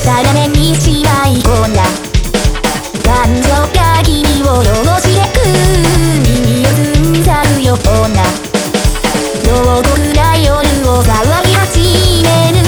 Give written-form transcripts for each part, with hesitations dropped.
たら目にしないこんな感情が君を汚してく耳を澄んざるようなどこくらい夜を騒ぎ始める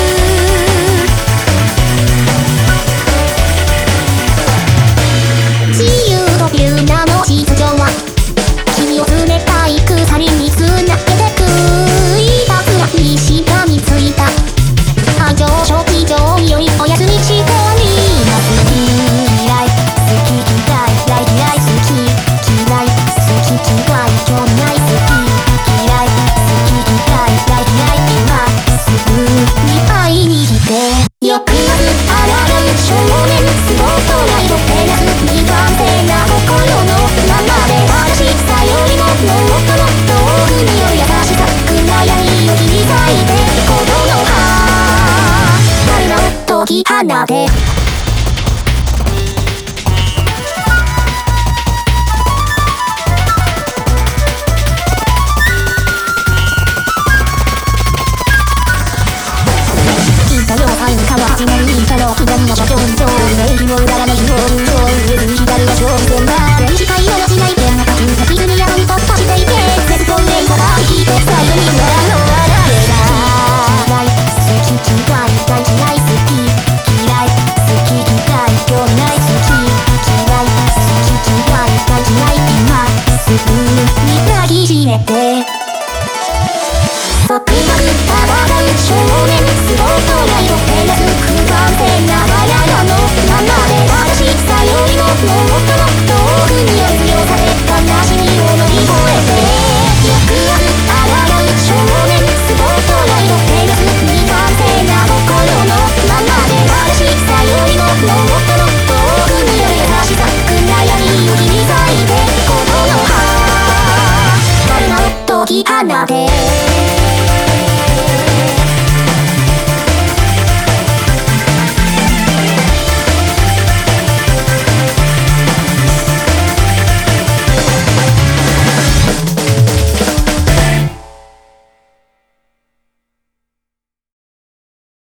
自由という名の秩序は君を冷たい鎖につなげてくいたずらにしがみついた愛情初期上によりお休みしてみます嫌い好き嫌い嫌い嫌い好き嫌い好き嫌い興味ない好き嫌い好き嫌い嫌い嫌い今すぐに会いに来てよくあるあらぬ少年スポットライト照らす苦手な心のままで正しさよりももっともっと奥による優しさ暗闇を切り裂いて鼓動の花解き放て